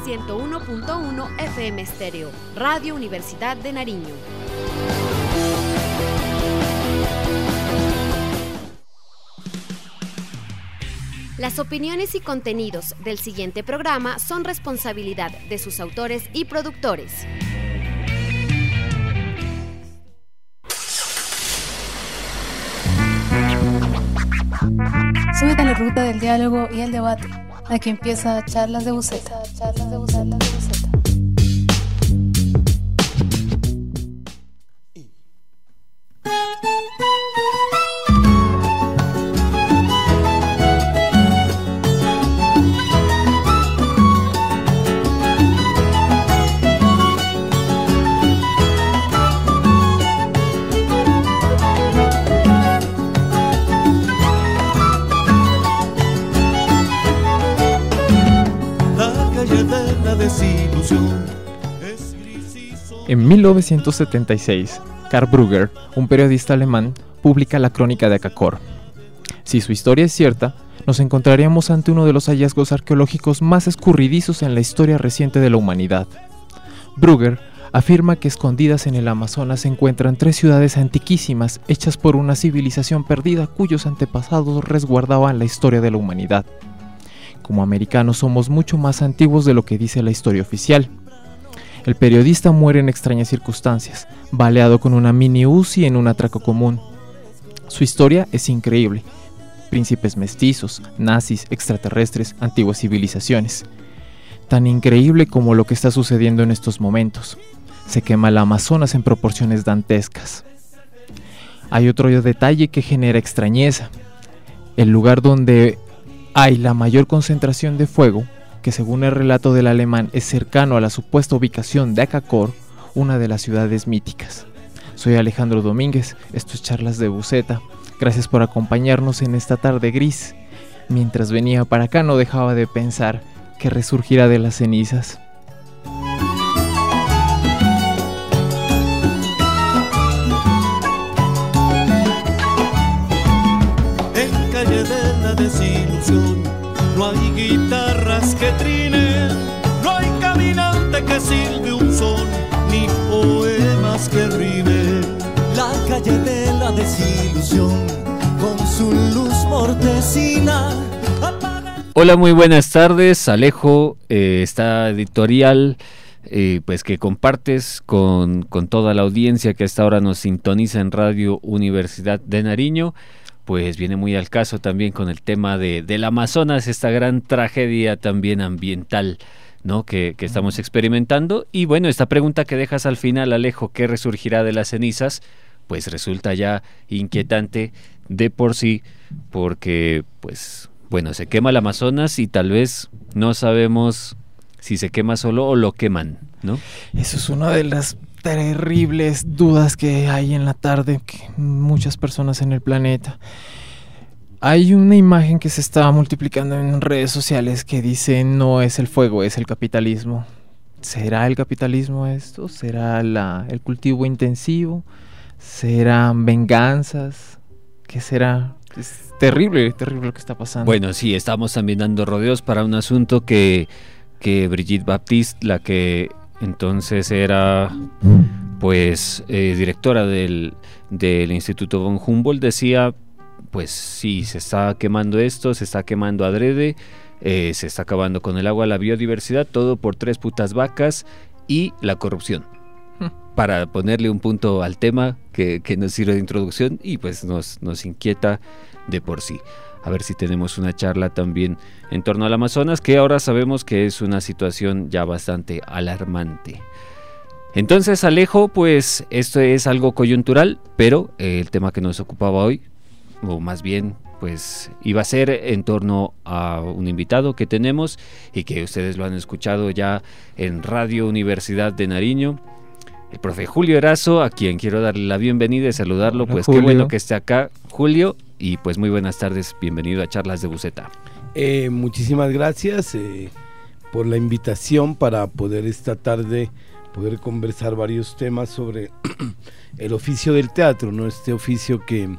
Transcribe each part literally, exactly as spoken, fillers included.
ciento uno punto uno F M Estéreo, Radio Universidad de Nariño. Las opiniones y contenidos del siguiente programa son responsabilidad de sus autores y productores. Súbete a la ruta del diálogo y el debate. Aquí empieza Charlas de Buceta. Charlas de Buceta. de Buceta. En mil novecientos setenta y seis, Karl Brugger, un periodista alemán, publica la Crónica de Akakor. Si su historia es cierta, nos encontraríamos ante uno de los hallazgos arqueológicos más escurridizos en la historia reciente de la humanidad. Brugger afirma que escondidas en el Amazonas se encuentran tres ciudades antiquísimas hechas por una civilización perdida cuyos antepasados resguardaban la historia de la humanidad. Como americanos somos mucho más antiguos de lo que dice la historia oficial. El periodista muere en extrañas circunstancias, baleado con una mini Uzi en un atraco común. Su historia es increíble. Príncipes mestizos, nazis, extraterrestres, antiguas civilizaciones. Tan increíble como lo que está sucediendo en estos momentos. Se quema el Amazonas en proporciones dantescas. Hay otro detalle que genera extrañeza. El lugar donde hay la mayor concentración de fuego, que según el relato del alemán es cercano a la supuesta ubicación de Akakor, una de las ciudades míticas. Soy Alejandro Domínguez, esto es Charlas de Buceta. Gracias por acompañarnos en esta tarde gris. Mientras venía para acá no dejaba de pensar que resurgirá de las cenizas. En calle de la desilusión no hay guitarras que trinen, no hay caminante que silbe un son, ni poemas que rimen. La calle de la desilusión, con su luz mortecina. Apaga... Hola, muy buenas tardes, Alejo, eh, esta editorial eh, pues que compartes con, con toda la audiencia que hasta ahora nos sintoniza en Radio Universidad de Nariño. Pues viene muy al caso también con el tema de del Amazonas, esta gran tragedia también ambiental, ¿no? que, que estamos experimentando. Y bueno, esta pregunta que dejas al final, Alejo, ¿qué resurgirá de las cenizas? Pues resulta ya inquietante de por sí, porque pues bueno, se quema el Amazonas y tal vez no sabemos si se quema solo o lo queman, ¿no? Eso es una de las terribles dudas que hay en la tarde, que muchas personas en el planeta. Hay una imagen que se está multiplicando en redes sociales que dice: no es el fuego, es el capitalismo. ¿Será el capitalismo esto? ¿Será la, el cultivo intensivo? ¿Serán venganzas? ¿Qué será? Es terrible, terrible lo que está pasando. Bueno, sí, estamos también dando rodeos para un asunto que, que Brigitte Baptiste, la que entonces era pues eh, directora del, del Instituto von Humboldt, decía: pues sí, se está quemando esto, se está quemando adrede, eh, se está acabando con el agua, la biodiversidad, todo por tres putas vacas y la corrupción. Para ponerle un punto al tema que, que nos sirve de introducción y pues nos, nos inquieta de por sí. A ver si tenemos una charla también en torno al Amazonas, que ahora sabemos que es una situación ya bastante alarmante. Entonces, Alejo, pues esto es algo coyuntural, pero eh, el tema que nos ocupaba hoy, o más bien, pues iba a ser en torno a un invitado que tenemos y que ustedes lo han escuchado ya en Radio Universidad de Nariño, el profe Julio Erazo, a quien quiero darle la bienvenida y saludarlo. Hola, pues Julio. Qué bueno que esté acá, Julio, y pues muy buenas tardes, bienvenido a Charlas de Buceta. Eh, muchísimas gracias eh, por la invitación para poder esta tarde poder conversar varios temas sobre el oficio del teatro, ¿no? Este oficio que,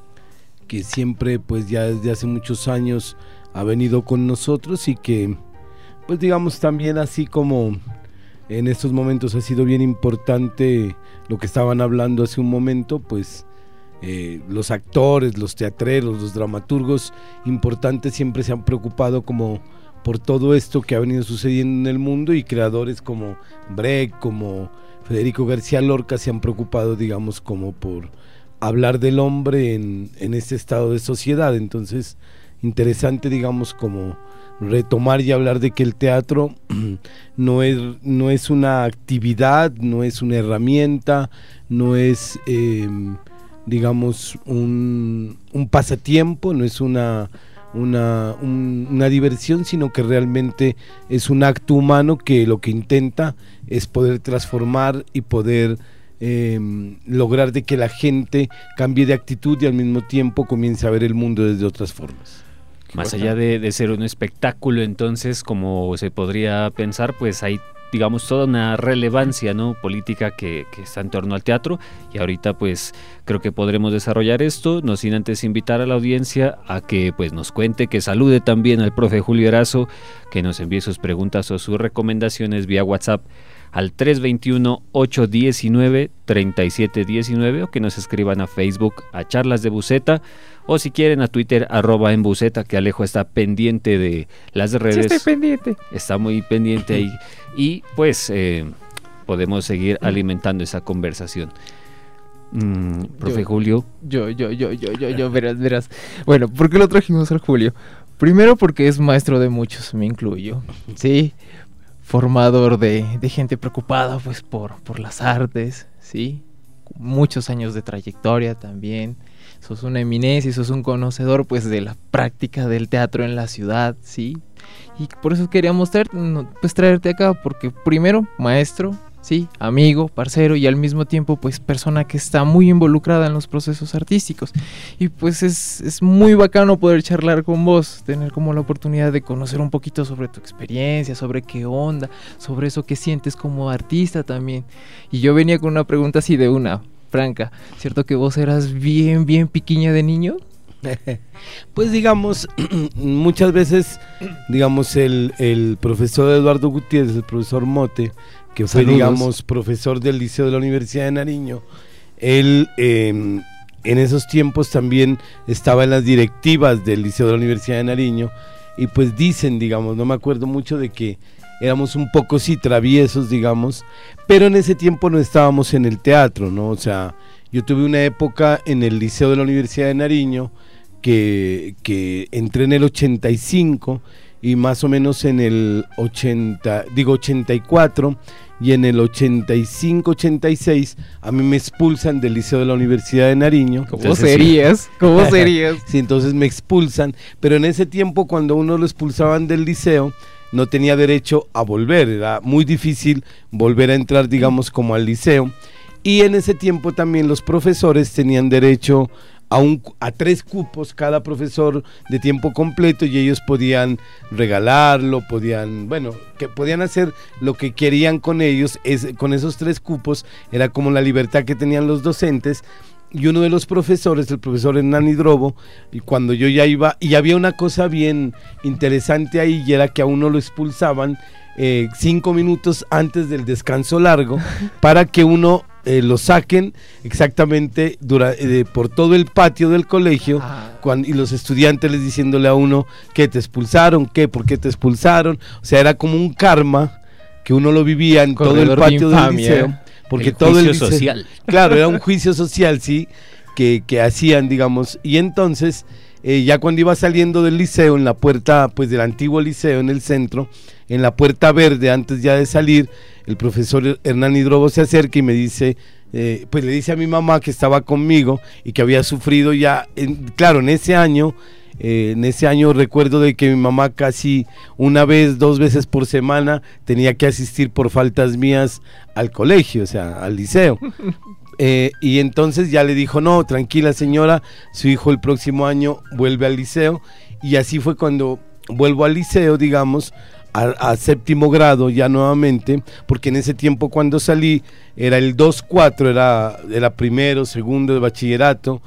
que siempre, pues ya desde hace muchos años ha venido con nosotros y que pues digamos también así como en estos momentos ha sido bien importante lo que estaban hablando hace un momento, pues eh, los actores, los teatreros, los dramaturgos importantes siempre se han preocupado como por todo esto que ha venido sucediendo en el mundo, y creadores como Brecht, como Federico García Lorca se han preocupado, digamos, como por hablar del hombre en, en este estado de sociedad. Entonces, interesante, digamos, como retomar y hablar de que el teatro no es, no es una actividad, no es una herramienta, no es, eh, digamos, un, un pasatiempo, no es una... Una, un, una diversión, sino que realmente es un acto humano que lo que intenta es poder transformar y poder eh, lograr de que la gente cambie de actitud y al mismo tiempo comience a ver el mundo desde otras formas. Más allá de, de ser un espectáculo, entonces, como se podría pensar, pues hay, digamos, toda una relevancia, ¿no?, política que, que está en torno al teatro, y ahorita pues creo que podremos desarrollar esto, no sin antes invitar a la audiencia a que pues nos cuente, que salude también al profe Julio Erazo, que nos envíe sus preguntas o sus recomendaciones vía WhatsApp al tres dos uno, ocho uno nueve, tres siete uno nueve, o que nos escriban a Facebook a Charlas de Buceta, o si quieren a Twitter arroba en Buceta, que Alejo está pendiente de las redes. Sí, estoy pendiente. Está muy pendiente ahí. Y pues eh, podemos seguir alimentando esa conversación. Mm, profe yo, Julio. Yo, yo, yo, yo, yo, yo, verás, verás. Bueno, ¿por qué lo trajimos al Julio? Primero porque es maestro de muchos, me incluyo. Sí, formador de, de gente preocupada pues por, por las artes, sí. Muchos años de trayectoria también. Sos una eminencia, sos un conocedor pues de la práctica del teatro en la ciudad, sí. Y por eso queríamos traer, pues traerte acá, porque primero, maestro, sí, amigo, parcero, y al mismo tiempo pues persona que está muy involucrada en los procesos artísticos. Y pues es, es muy bacano poder charlar con vos, tener como la oportunidad de conocer un poquito sobre tu experiencia, sobre qué onda, sobre eso que sientes como artista también. Y yo venía con una pregunta así de una, franca, ¿cierto que vos eras bien, bien piquiña de niño? Pues digamos, muchas veces, digamos, el, el profesor Eduardo Gutiérrez, el profesor Mote, que fue, Saludos. digamos, profesor del Liceo de la Universidad de Nariño, él eh, en esos tiempos también estaba en las directivas del Liceo de la Universidad de Nariño, y pues dicen, digamos, no me acuerdo mucho de que éramos un poco sí traviesos, digamos, pero en ese tiempo no estábamos en el teatro, ¿no? O sea, yo tuve una época en el Liceo de la Universidad de Nariño que, que entré en el ochenta y cinco, y más o menos en el ochenta, digo ochenta y cuatro, y en el ochenta y cinco, ochenta y seis a mí me expulsan del Liceo de la Universidad de Nariño. ¿Cómo entonces, serías? ¿Cómo serías? Sí, entonces me expulsan, pero en ese tiempo cuando uno lo expulsaban del liceo no tenía derecho a volver, era muy difícil volver a entrar, digamos, como al liceo, y en ese tiempo también los profesores tenían derecho a, un, a tres cupos cada profesor de tiempo completo, y ellos podían regalarlo, podían, bueno, que podían hacer lo que querían con ellos, es, con esos tres cupos, era como la libertad que tenían los docentes. Y uno de los profesores, el profesor Hernán Hidrobo, y cuando yo ya iba, y había una cosa bien interesante ahí, y era que a uno lo expulsaban eh, cinco minutos antes del descanso largo, para que uno eh, lo saquen exactamente dura, eh, por todo el patio del colegio, ah. cuando, y los estudiantes les diciéndole a uno que te expulsaron, qué, por qué te expulsaron. O sea, era como un karma que uno lo vivía en Corredor todo el patio de del liceo. ¿eh? Porque el todo juicio el liceo, social. Claro, era un juicio social, sí, que, que hacían, digamos, y entonces eh, ya cuando iba saliendo del liceo, en la puerta, pues del antiguo liceo en el centro, en la puerta verde, antes ya de salir, el profesor Hernán Hidrobo se acerca y me dice, eh, pues le dice a mi mamá que estaba conmigo y que había sufrido ya, en, claro, en ese año, Eh, en ese año recuerdo de que mi mamá casi una vez, dos veces por semana tenía que asistir por faltas mías al colegio, o sea, al liceo. Eh, y entonces ya le dijo, no, tranquila señora, su hijo el próximo año vuelve al liceo. Y así fue cuando vuelvo al liceo, digamos, a, a séptimo grado ya nuevamente, porque en ese tiempo cuando salí era el dos cuatro, era, era primero, segundo de bachillerato,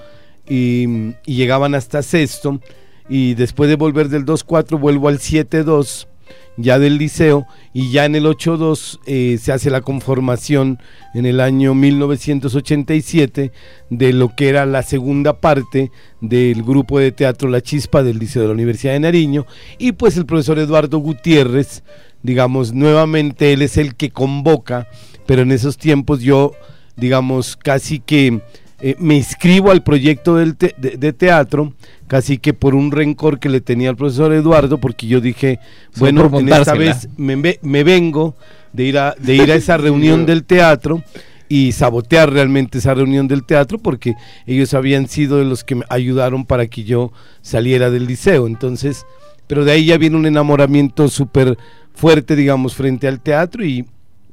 y, y llegaban hasta sexto. Y después de volver del dos cuatro vuelvo al siete dos, ya del liceo, y ya en el ochenta y dos eh, se hace la conformación en el año mil novecientos ochenta y siete de lo que era la segunda parte del grupo de teatro La Chispa del Liceo de la Universidad de Nariño, y pues el profesor Eduardo Gutiérrez, digamos, nuevamente él es el que convoca, pero en esos tiempos yo, digamos, casi que eh, me inscribo al proyecto del te de, de teatro, casi que por un rencor que le tenía al profesor Eduardo, porque yo dije, bueno, en esta vez me, me vengo de ir a, de ir a esa reunión del teatro y sabotear realmente esa reunión del teatro, porque ellos habían sido de los que me ayudaron para que yo saliera del liceo. Entonces, pero de ahí ya viene un enamoramiento súper fuerte, digamos, frente al teatro, y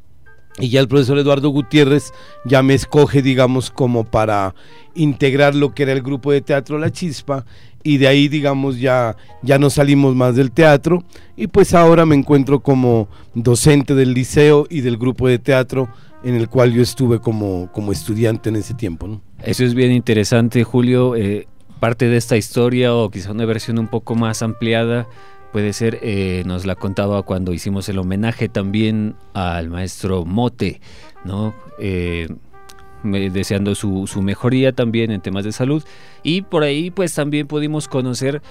y ya el profesor Eduardo Gutiérrez ya me escoge, digamos, como para integrar lo que era el grupo de teatro La Chispa, y de ahí, digamos, ya, ya no salimos más del teatro, y pues ahora me encuentro como docente del liceo y del grupo de teatro en el cual yo estuve como, como estudiante en ese tiempo, ¿no? Eso es bien interesante, Julio. Eh, parte de esta historia, o quizá una versión un poco más ampliada, puede ser, eh, nos la contaba cuando hicimos el homenaje también al maestro Mote, ¿no? Eh, deseando su, su mejoría también en temas de salud, y por ahí pues también pudimos conocer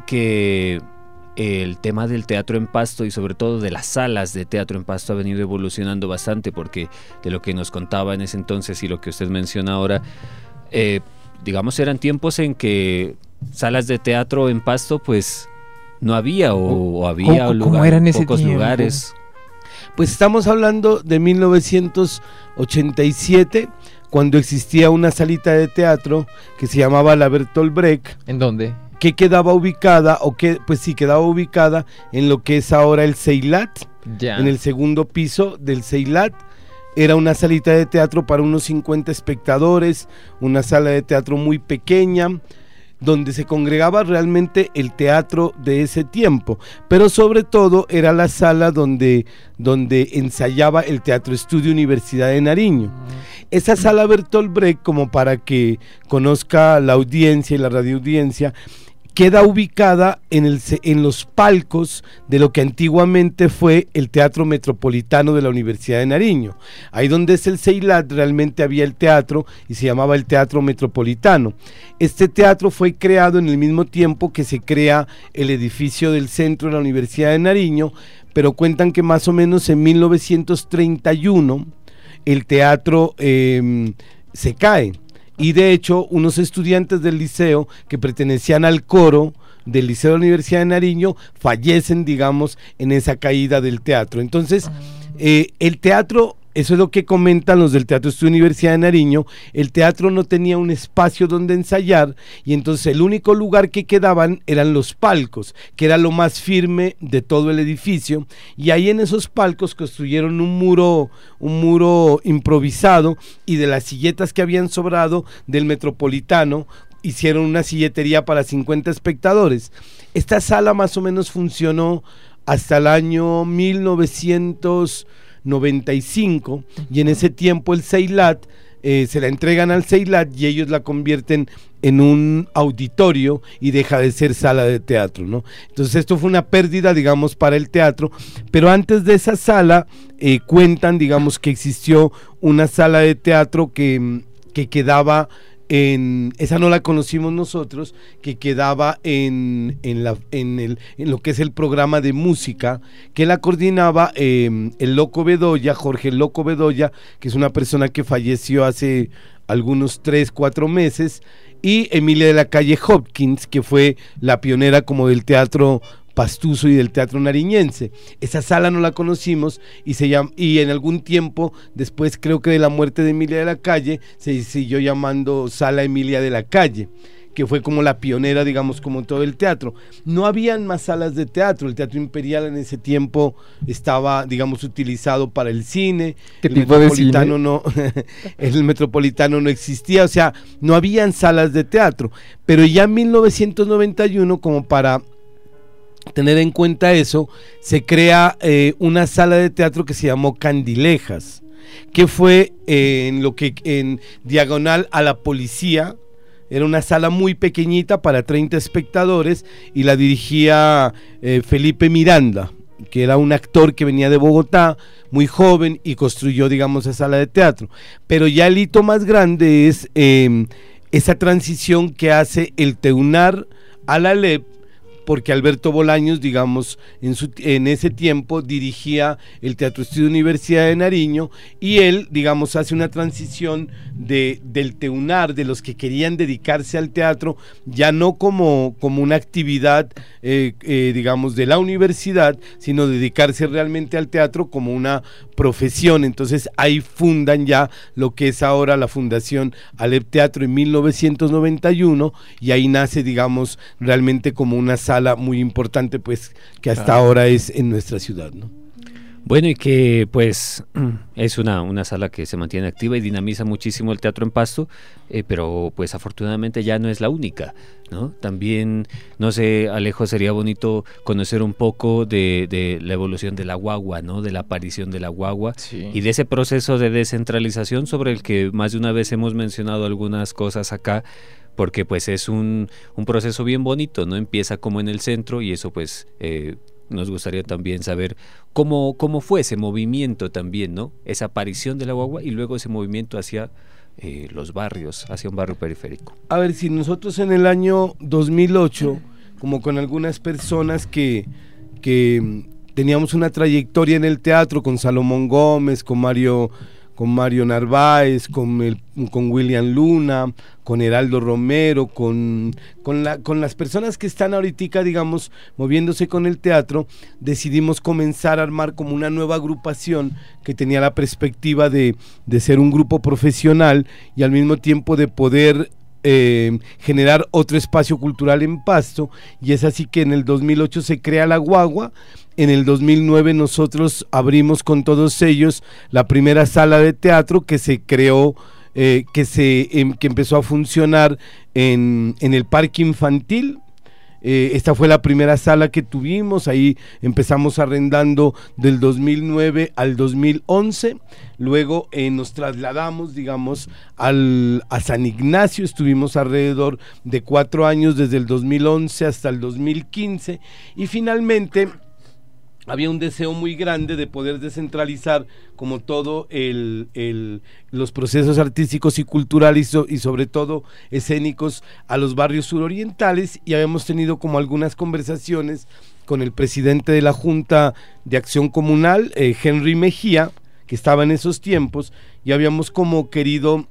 que el tema del teatro en Pasto, y sobre todo de las salas de teatro en Pasto, ha venido evolucionando bastante, porque de lo que nos contaba en ese entonces y lo que usted menciona ahora, eh, digamos, eran tiempos en que salas de teatro en Pasto pues no había, o, o había ¿Cómo, lugar, cómo era en ese pocos tiempo? lugares. Pues estamos hablando de mil novecientos ochenta y siete, cuando existía una salita de teatro que se llamaba la Bertolt Brecht. ¿En dónde? Que quedaba ubicada, o que, pues sí, quedaba ubicada en lo que es ahora el Ceilat, Ya. en el segundo piso del Ceilat. Era una salita de teatro para unos cincuenta espectadores, una sala de teatro muy pequeña, donde se congregaba realmente el teatro de ese tiempo, pero sobre todo era la sala donde, donde ensayaba el Teatro Estudio Universidad de Nariño. Esa sala Bertolt Brecht, como para que conozca la audiencia y la radioaudiencia, queda ubicada en, el, en los palcos de lo que antiguamente fue el Teatro Metropolitano de la Universidad de Nariño. Ahí donde es el Ceilat realmente había el teatro y se llamaba el Teatro Metropolitano. Este teatro fue creado en el mismo tiempo que se crea el edificio del centro de la Universidad de Nariño, pero cuentan que más o menos en mil novecientos treinta y uno el teatro eh, se cae. Y de hecho, unos estudiantes del liceo que pertenecían al coro del Liceo de la Universidad de Nariño fallecen, digamos, en esa caída del teatro. Entonces, eh, el teatro, eso es lo que comentan los del Teatro Estudio Universidad de Nariño, el teatro no tenía un espacio donde ensayar, y entonces el único lugar que quedaban eran los palcos, que era lo más firme de todo el edificio, y ahí en esos palcos construyeron un muro, un muro improvisado, y de las silletas que habían sobrado del Metropolitano, hicieron una silletería para cincuenta espectadores. Esta sala más o menos funcionó hasta el año mil novecientos noventa y cinco, y en ese tiempo el Ceilat eh, se la entregan al Ceilat y ellos la convierten en un auditorio y deja de ser sala de teatro, ¿no? Entonces esto fue una pérdida, digamos, para el teatro, pero antes de esa sala eh, cuentan, digamos, que existió una sala de teatro que, que quedaba en, esa no la conocimos nosotros, que quedaba en, en, la, en, el, en lo que es el programa de música, que la coordinaba eh, el Loco Bedoya, Jorge Loco Bedoya, que es una persona que falleció hace algunos tres, cuatro meses, y Emilia de la Calle Hopkins, que fue la pionera como del teatro pastuso y del teatro nariñense. Esa sala no la conocimos y se llama, y en algún tiempo después, creo que de la muerte de Emilia de la Calle, se siguió llamando Sala Emilia de la Calle, que fue como la pionera, digamos, como todo el teatro. No habían más salas de teatro, el Teatro Imperial en ese tiempo estaba, digamos, utilizado para el cine. ¿Qué el tipo de cine? No, el Metropolitano no existía, o sea, no habían salas de teatro, pero ya en mil novecientos noventa y uno, como para tener en cuenta eso, se crea eh, una sala de teatro que se llamó Candilejas, que fue eh, en lo que en diagonal a la Policía. Era una sala muy pequeñita para treinta espectadores y la dirigía eh, Felipe Miranda. que era un actor que venía de Bogotá, muy joven, y construyó, digamos, esa sala de teatro. Pero ya el hito más grande es eh, esa transición que hace el TEUNAR a la L E P, porque Alberto Bolaños, digamos, en, su, en ese tiempo dirigía el Teatro Estudio Universidad de Nariño, y él, digamos, hace una transición de, del TEUNAR, de los que querían dedicarse al teatro, ya no como, como una actividad, eh, eh, digamos, de la universidad, sino dedicarse realmente al teatro como una profesión. Entonces ahí fundan ya lo que es ahora la Fundación Alep Teatro en mil novecientos noventa y uno, y ahí nace, digamos, realmente como una sala muy importante, pues, que hasta claro. ahora es en nuestra ciudad, ¿no? Bueno, y que pues es una, una sala que se mantiene activa y dinamiza muchísimo el teatro en Pasto, eh, pero pues afortunadamente ya no es la única, ¿no? También, no sé, Alejo, sería bonito conocer un poco de, de la evolución de la guagua, ¿no? De la aparición de la guagua, sí. Y de ese proceso de descentralización sobre el que más de una vez hemos mencionado algunas cosas acá, porque pues es un, un proceso bien bonito, ¿no? Empieza como en el centro, y eso pues eh, nos gustaría también saber cómo, cómo fue ese movimiento también, ¿no? Esa aparición de la guagua y luego ese movimiento hacia eh, los barrios, hacia un barrio periférico. A ver, si nosotros en el año dos mil ocho, como con algunas personas que, que teníamos una trayectoria en el teatro, con Salomón Gómez, con Mario... con Mario Narváez, con, el, con William Luna, con Heraldo Romero, con, con, la, con las personas que están ahorita, digamos, moviéndose con el teatro, decidimos comenzar a armar como una nueva agrupación que tenía la perspectiva de, de ser un grupo profesional y al mismo tiempo de poder eh, generar otro espacio cultural en Pasto, y es así que en el dos mil ocho se crea La Guagua. En el dos mil nueve nosotros abrimos con todos ellos la primera sala de teatro que se creó, eh, que, se, eh, que empezó a funcionar en, en el parque infantil. Eh, esta fue la primera sala que tuvimos, ahí empezamos arrendando del dos mil nueve al dos mil once, luego eh, nos trasladamos, digamos, al, a San Ignacio, estuvimos alrededor de cuatro años, desde el dos mil once hasta el dos mil quince, y finalmente había un deseo muy grande de poder descentralizar como todo el, el, los procesos artísticos y culturales y sobre todo escénicos a los barrios surorientales, y habíamos tenido como algunas conversaciones con el presidente de la Junta de Acción Comunal, eh, Henry Mejía, que estaba en esos tiempos, y habíamos como querido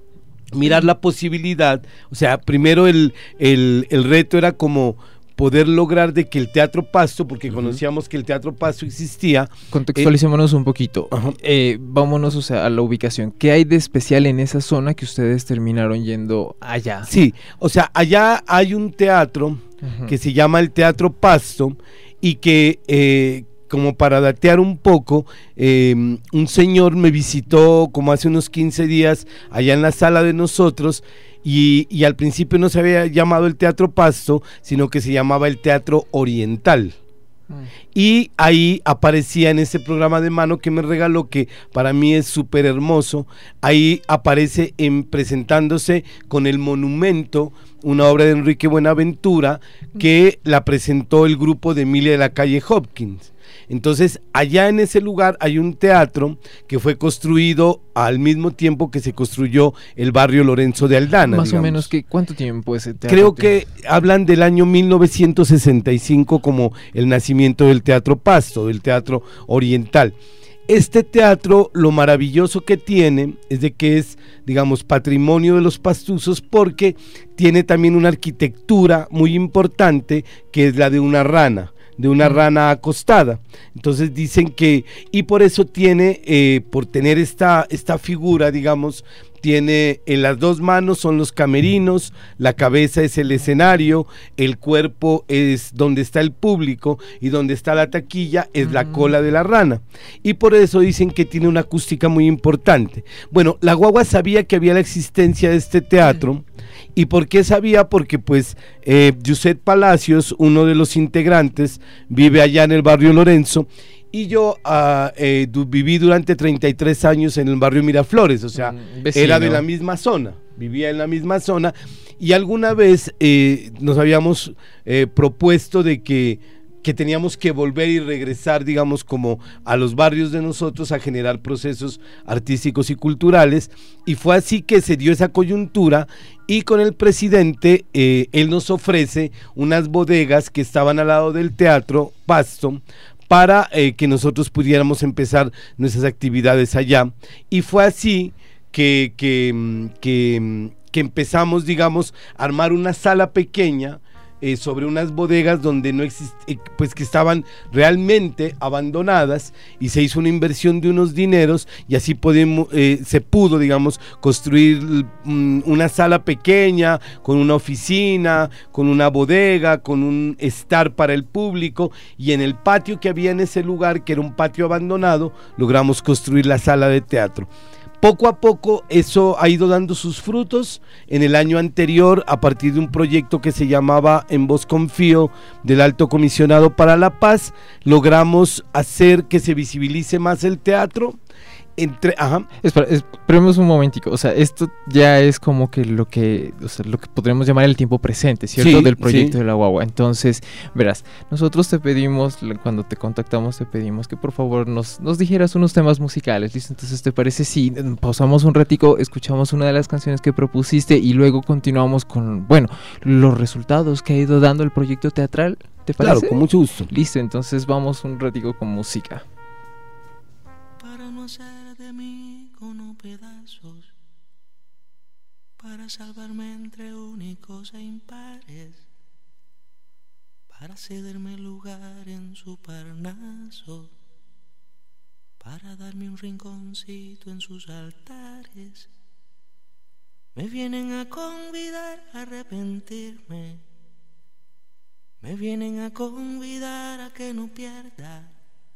mirar la posibilidad, o sea, primero el, el, el reto era como poder lograr de que el Teatro Pasto, porque uh-huh. conocíamos que el Teatro Pasto existía. Contextualicémonos eh, un poquito, uh-huh. eh, vámonos, o sea, a la ubicación. ¿Qué hay de especial en esa zona que ustedes terminaron yendo allá? Sí, o sea, allá hay un teatro uh-huh. que se llama el Teatro Pasto, y que eh, como para datear un poco, eh, un señor me visitó como hace unos quince días allá en la sala de nosotros, y, y al principio no se había llamado el Teatro Pasto, sino que se llamaba el Teatro Oriental. Mm. Y ahí aparecía en ese programa de mano que me regaló, que para mí es súper hermoso, ahí aparece en, presentándose con el monumento, una obra de Enrique Buenaventura, que la presentó el grupo de Emilia de la Calle Hopkins. Entonces, allá en ese lugar hay un teatro que fue construido al mismo tiempo que se construyó el barrio Lorenzo de Aldana. Más digamos. o menos, que ¿cuánto tiempo ese teatro? Creo que hablan del año mil novecientos sesenta y cinco como el nacimiento del Teatro Pasto, del Teatro Oriental. Este teatro, lo maravilloso que tiene es de que es, digamos, patrimonio de los pastuzos, porque tiene también una arquitectura muy importante, que es la de una rana. de una rana acostada. Entonces dicen que, y por eso tiene, eh, por tener esta, esta figura, digamos, tiene en las dos manos son los camerinos, la cabeza es el escenario, el cuerpo es donde está el público, y donde está la taquilla es la cola de la rana, y por eso dicen que tiene una acústica muy importante. Bueno, la guagua sabía que había la existencia de este teatro. ¿Y por qué sabía? Porque pues eh, Yuset Palacios, uno de los integrantes, vive allá en el barrio Lorenzo, y yo uh, eh, du- viví durante treinta y tres años en el barrio Miraflores, o sea, Vecino. Era de la misma zona, vivía en la misma zona, y alguna vez eh, nos habíamos eh, propuesto de que que teníamos que volver y regresar, digamos, como a los barrios de nosotros a generar procesos artísticos y culturales, y fue así que se dio esa coyuntura, y con el presidente eh, él nos ofrece unas bodegas que estaban al lado del Teatro Pasto, para eh, que nosotros pudiéramos empezar nuestras actividades allá, y fue así que, que, que, que empezamos, digamos, a armar una sala pequeña, Eh, sobre unas bodegas donde no exist eh, pues que estaban realmente abandonadas, y se hizo una inversión de unos dineros, y así podemos, eh, se pudo, digamos, construir um, una sala pequeña con una oficina, con una bodega, con un estar para el público, y en el patio que había en ese lugar, que era un patio abandonado, logramos construir la sala de teatro. Poco a poco eso ha ido dando sus frutos. En el año anterior, a partir de un proyecto que se llamaba En Vos Confío, del Alto Comisionado para la Paz, logramos hacer que se visibilice más el teatro. Entre, ajá. Espera, esperemos un momentico, o sea, esto ya es como que lo que, o sea, lo que podríamos llamar el tiempo presente, ¿cierto? Sí, del proyecto sí. de la guagua. Entonces, verás, nosotros te pedimos, cuando te contactamos, te pedimos que por favor nos, nos dijeras unos temas musicales, ¿listo? Entonces, ¿te parece si pausamos un ratico, escuchamos una de las canciones que propusiste y luego continuamos con, bueno, los resultados que ha ido dando el proyecto teatral? ¿Te parece? Claro, con mucho gusto. Listo, entonces vamos un ratico con música. Para no hacer de mí con pedazos, para salvarme entre únicos e impares, para cederme lugar en su Parnaso, para darme un rinconcito en sus altares. Me vienen a convidar a arrepentirme, me vienen a convidar a que no pierda,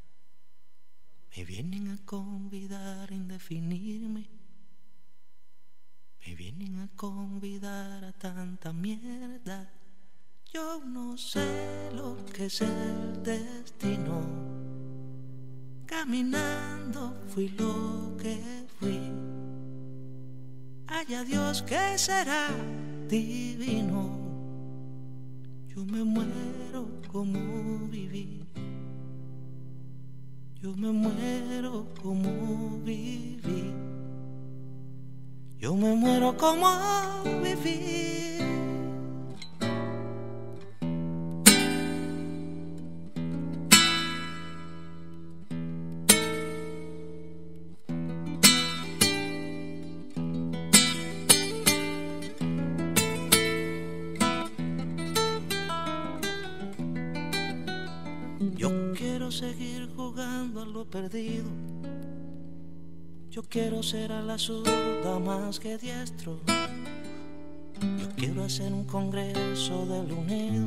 me vienen a convidar a indefinirme, me vienen a convidar a tanta mierda. Yo no sé lo que es el destino, caminando fui lo que fui. Haya Dios que será divino, yo me muero como viví. Yo me muero como viví, yo me muero como viví. Yo quiero seguir jugando a lo perdido, yo quiero ser a la zurda más que diestro, yo quiero hacer un congreso del unido,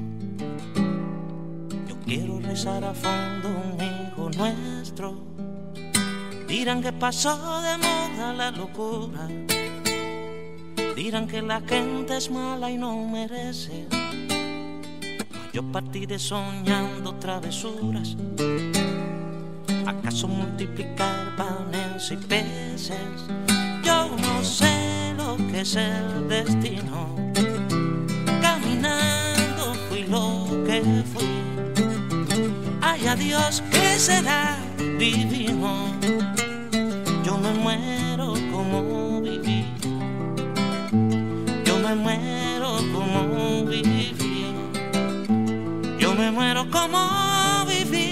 yo quiero rezar a fondo un hijo nuestro. Dirán que pasó de moda la locura, dirán que la gente es mala y no merece. Yo partiré soñando travesuras, ¿acaso multiplicar panes y peces? Yo no sé lo que es el destino, caminando fui lo que fui. Haya Dios que será divino, yo me muero como viví, yo me muero como viví. Yo me muero como viví.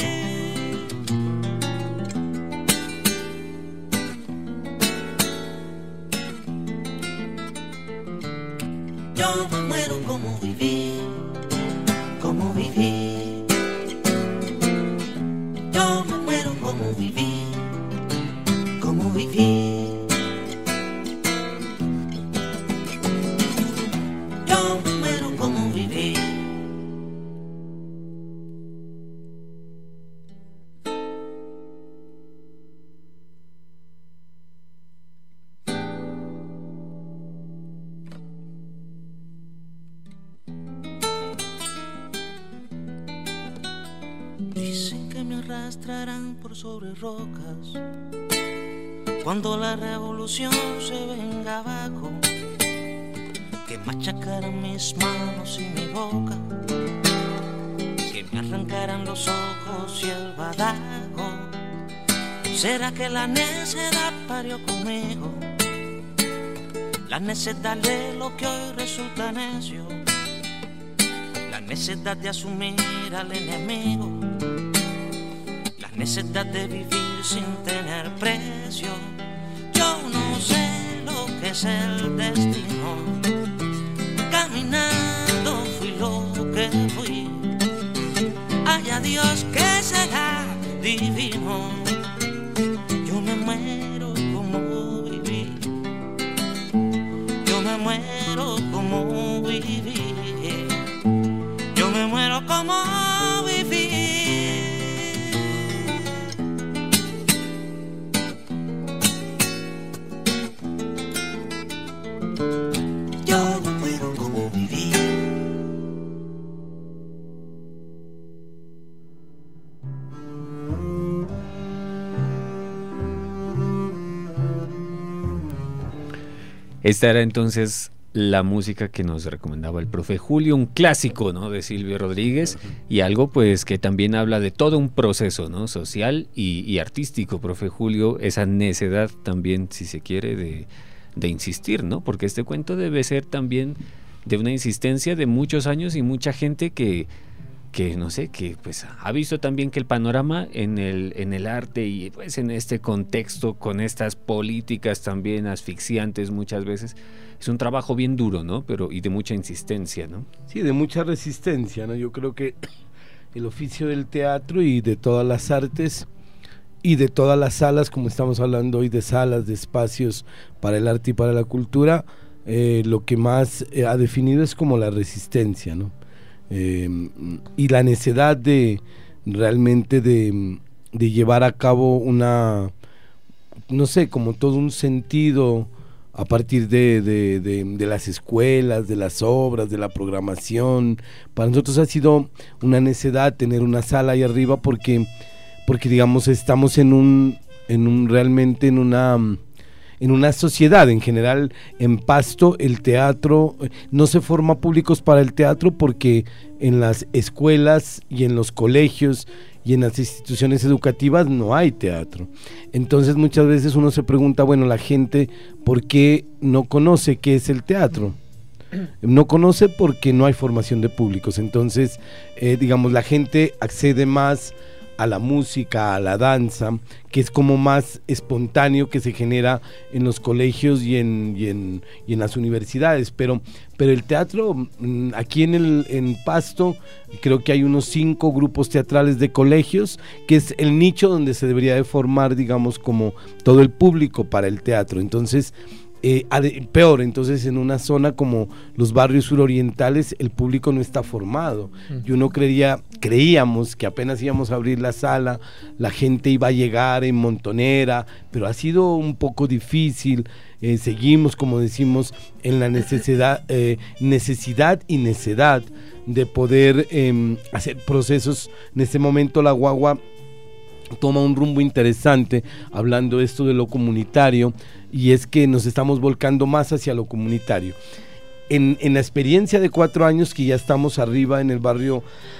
Yo me muero como viví, como viví. Yo me muero como viví, como viví. Yo me muero como viví. Dicen que me arrastrarán por sobre rocas cuando la revolución se venga abajo, que machacarán mis manos y mi boca, que me arrancaran los ojos y el badajo. ¿Será que la necedad parió conmigo? La necedad de lo que hoy resulta necio, la necedad de asumir al enemigo, la necedad de vivir sin tener precio. Yo no sé lo que es el destino, caminando fui lo que fui. Haya Dios que será divino. Yo me muero como viví, yo me muero como viví, yo me muero como viví. Yo me muero como viví. Esta era entonces la música que nos recomendaba el profe Julio, un clásico, ¿no?, de Silvio Rodríguez, y algo pues que también habla de todo un proceso, ¿no?, social y, y artístico, profe Julio, esa necedad también, si se quiere, de, de insistir, ¿no?, porque este cuento debe ser también de una insistencia de muchos años y mucha gente que, que no sé, que pues ha visto también que el panorama en el, en el arte y pues en este contexto con estas políticas también asfixiantes muchas veces, es un trabajo bien duro, ¿no? Pero y de mucha insistencia, ¿no? Sí, de mucha resistencia, ¿no? Yo creo que el oficio del teatro y de todas las artes y de todas las salas, como estamos hablando hoy de salas, de espacios para el arte y para la cultura, eh, lo que más eh, ha definido es como la resistencia, ¿no? Eh, y la necesidad de realmente de, de llevar a cabo una, no sé, como todo un sentido a partir de, de, de, de las escuelas, de las obras, de la programación. Para nosotros ha sido una necesidad tener una sala ahí arriba porque, porque digamos estamos en un, en un realmente en una en una sociedad en general. En Pasto el teatro, no se forma públicos para el teatro porque en las escuelas y en los colegios y en las instituciones educativas no hay teatro. Entonces muchas veces uno se pregunta, bueno, la gente, ¿por qué no conoce qué es el teatro? No conoce porque no hay formación de públicos. Entonces, eh, digamos, la gente accede más a la música, a la danza, que es como más espontáneo, que se genera en los colegios y en, y en, y en las universidades, pero, pero el teatro, aquí en, el, en Pasto, creo que hay unos cinco grupos teatrales de colegios, que es el nicho donde se debería de formar, digamos, como todo el público para el teatro. Entonces, Eh, peor, entonces en una zona como los barrios surorientales el público no está formado. Y uno creía, creíamos que apenas íbamos a abrir la sala, la gente iba a llegar en montonera, pero ha sido un poco difícil. Eh, seguimos, como decimos, en la necesidad, eh, necesidad y necedad de poder eh, hacer procesos. En este momento la guagua toma un rumbo interesante, hablando esto de lo comunitario, y es que nos estamos volcando más hacia lo comunitario. En, en la experiencia de cuatro años que ya estamos arriba en el barrio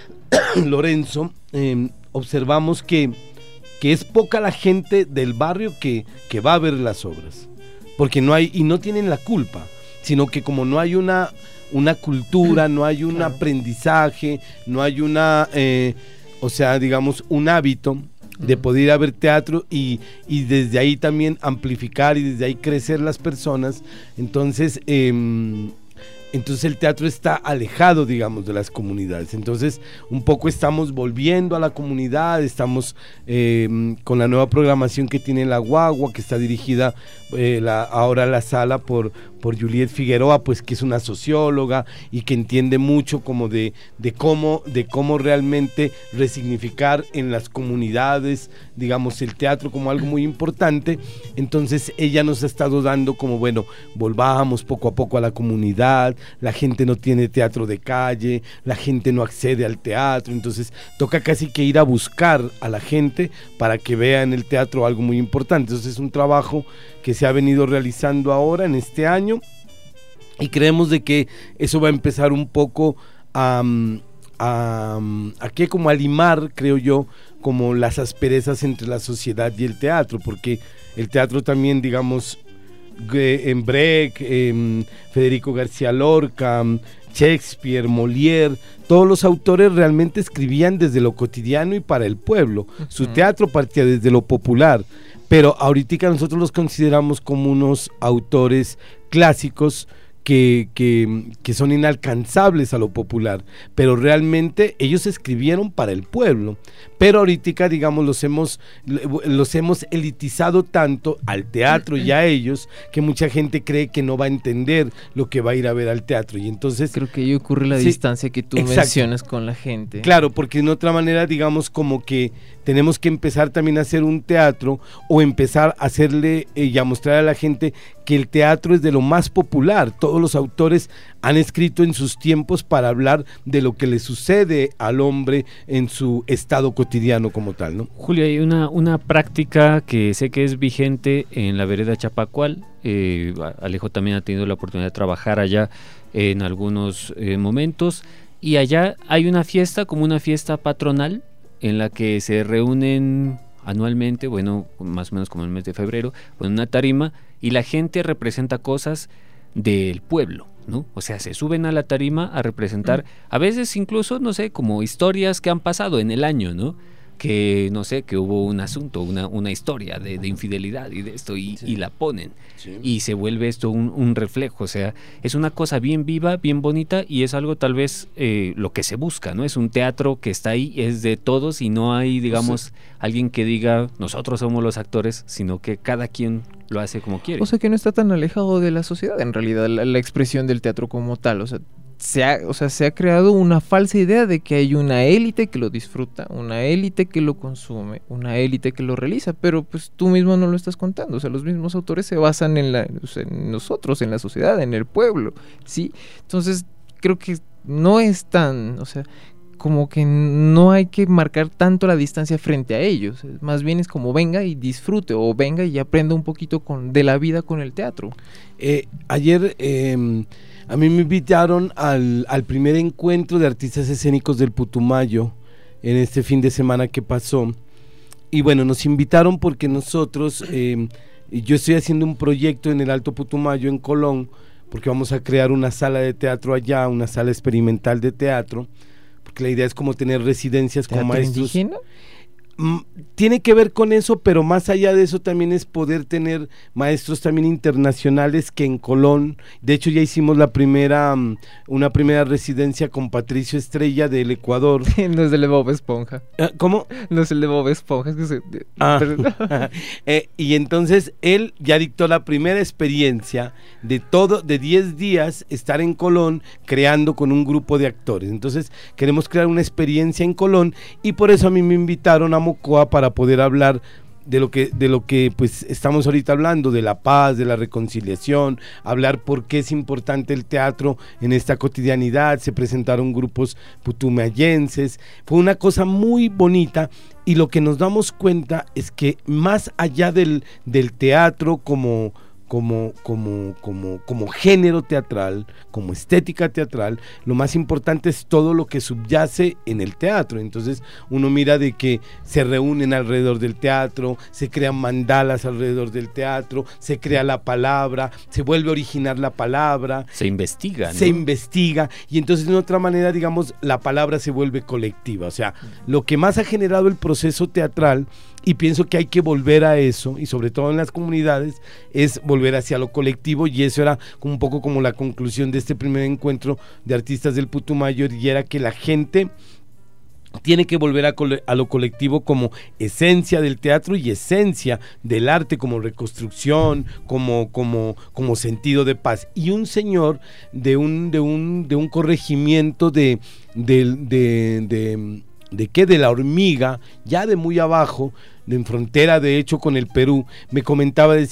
Lorenzo, eh, observamos que, que es poca la gente del barrio que, que va a ver las obras, porque no hay, y no tienen la culpa, sino que como no hay una, una cultura, no hay un aprendizaje, no hay una, eh, o sea, digamos, un hábito de poder ir a ver teatro y, y desde ahí también amplificar y desde ahí crecer las personas. Entonces, eh, entonces el teatro está alejado, digamos, de las comunidades. Entonces, un poco estamos volviendo a la comunidad, estamos eh, con la nueva programación que tiene la guagua, que está dirigida eh, la, ahora la sala por, por Juliet Figueroa, pues que es una socióloga y que entiende mucho como de, de cómo, de cómo realmente resignificar en las comunidades, digamos, el teatro como algo muy importante. Entonces ella nos ha estado dando como, bueno, volvamos poco a poco a la comunidad, la gente no tiene teatro de calle, la gente no accede al teatro, entonces toca casi que ir a buscar a la gente para que vea en el teatro algo muy importante. Entonces es un trabajo que se ha venido realizando ahora en este año y creemos de que eso va a empezar un poco a, a, a qué, como a limar, creo yo, como las asperezas entre la sociedad y el teatro, porque el teatro también, digamos, en Brecht, eh, Federico García Lorca, Shakespeare, Molière, todos los autores realmente escribían desde lo cotidiano y para el pueblo. Uh-huh. Su teatro partía desde lo popular, pero ahorita nosotros los consideramos como unos autores clásicos que, que, que son inalcanzables a lo popular, pero realmente ellos escribieron para el pueblo, pero ahorita, digamos, los hemos, los hemos elitizado tanto al teatro y a ellos, que mucha gente cree que no va a entender lo que va a ir a ver al teatro, y entonces... Creo que ahí ocurre la sí, distancia que tú exacto. mencionas con la gente. Claro, porque de otra manera, digamos, como que tenemos que empezar también a hacer un teatro, o empezar a hacerle eh, y a mostrar a la gente que el teatro es de lo más popular. Todos los autores han escrito en sus tiempos para hablar de lo que le sucede al hombre en su estado cotidiano como tal, ¿no? Julio, hay una, una práctica que sé que es vigente en la vereda Chapacual. eh, Alejo también ha tenido la oportunidad de trabajar allá en algunos eh, momentos, y allá hay una fiesta, como una fiesta patronal, en la que se reúnen anualmente, bueno, más o menos como en el mes de febrero, en una tarima, y la gente representa cosas del pueblo, ¿no? O sea, se suben a la tarima a representar, a veces incluso, no sé, como historias que han pasado en el año, ¿no? Que, no sé, que hubo un asunto, una, una historia de, de infidelidad y de esto, y, sí. y la ponen, sí. y se vuelve esto un, un reflejo. O sea, es una cosa bien viva, bien bonita, y es algo tal vez eh, lo que se busca, ¿no? Es un teatro que está ahí, es de todos, y no hay, digamos, sí. alguien que diga, nosotros somos los actores, sino que cada quien lo hace como quiere. O sea, que no está tan alejado de la sociedad, en realidad, la, la expresión del teatro como tal. O sea, Se ha, o sea, se ha creado una falsa idea de que hay una élite que lo disfruta, una élite que lo consume, una élite que lo realiza, pero pues tú mismo no lo estás contando. O sea, los mismos autores se basan en, la, o sea, en nosotros, en la sociedad, en el pueblo, ¿sí? Entonces creo que no es tan, o sea, como que no hay que marcar tanto la distancia frente a ellos, más bien es como venga y disfrute, o venga y aprenda un poquito con, de la vida con el teatro. Eh, ayer... Eh... A mí me invitaron al, al primer encuentro de artistas escénicos del Putumayo en este fin de semana que pasó, y bueno, nos invitaron porque nosotros, eh, yo estoy haciendo un proyecto en el Alto Putumayo, en Colón, porque vamos a crear una sala de teatro allá, una sala experimental de teatro, porque la idea es como tener residencias con maestros. ¿Indígena? Tiene que ver con eso, pero más allá de eso también es poder tener maestros también internacionales, que en Colón, de hecho ya hicimos la primera, una primera residencia con Patricio Estrella del Ecuador. No es el de Bob Esponja. ¿Cómo? No es el de Bob Esponja, es que se... ah. eh, y entonces él ya dictó la primera experiencia de todo, de diez días, estar en Colón creando con un grupo de actores. Entonces queremos crear una experiencia en Colón, y por eso a mí me invitaron a Mocoa para poder hablar de lo que de lo que pues estamos ahorita hablando, de la paz, de la reconciliación, hablar por qué es importante el teatro en esta cotidianidad. Se presentaron grupos putumayenses, fue una cosa muy bonita, y lo que nos damos cuenta es que más allá del, del teatro como Como, como, como, como género teatral, como estética teatral, lo más importante es todo lo que subyace en el teatro. Entonces uno mira de que se reúnen alrededor del teatro, se crean mandalas alrededor del teatro, se crea la palabra, se vuelve a originar la palabra, se investiga, ¿no? Se investiga, y entonces de otra manera, digamos, la palabra se vuelve colectiva. O sea, lo que más ha generado el proceso teatral, y pienso que hay que volver a eso, y sobre todo en las comunidades, es volver hacia lo colectivo, y eso era un poco como la conclusión de este primer encuentro de artistas del Putumayo, y era que la gente tiene que volver a, a lo colectivo como esencia del teatro y esencia del arte, como reconstrucción, como, como, como sentido de paz. Y un señor de un, de un, de un corregimiento de, de, de, de, de qué, de La Hormiga, ya de muy abajo, en frontera de hecho con el Perú, me comentaba, decía,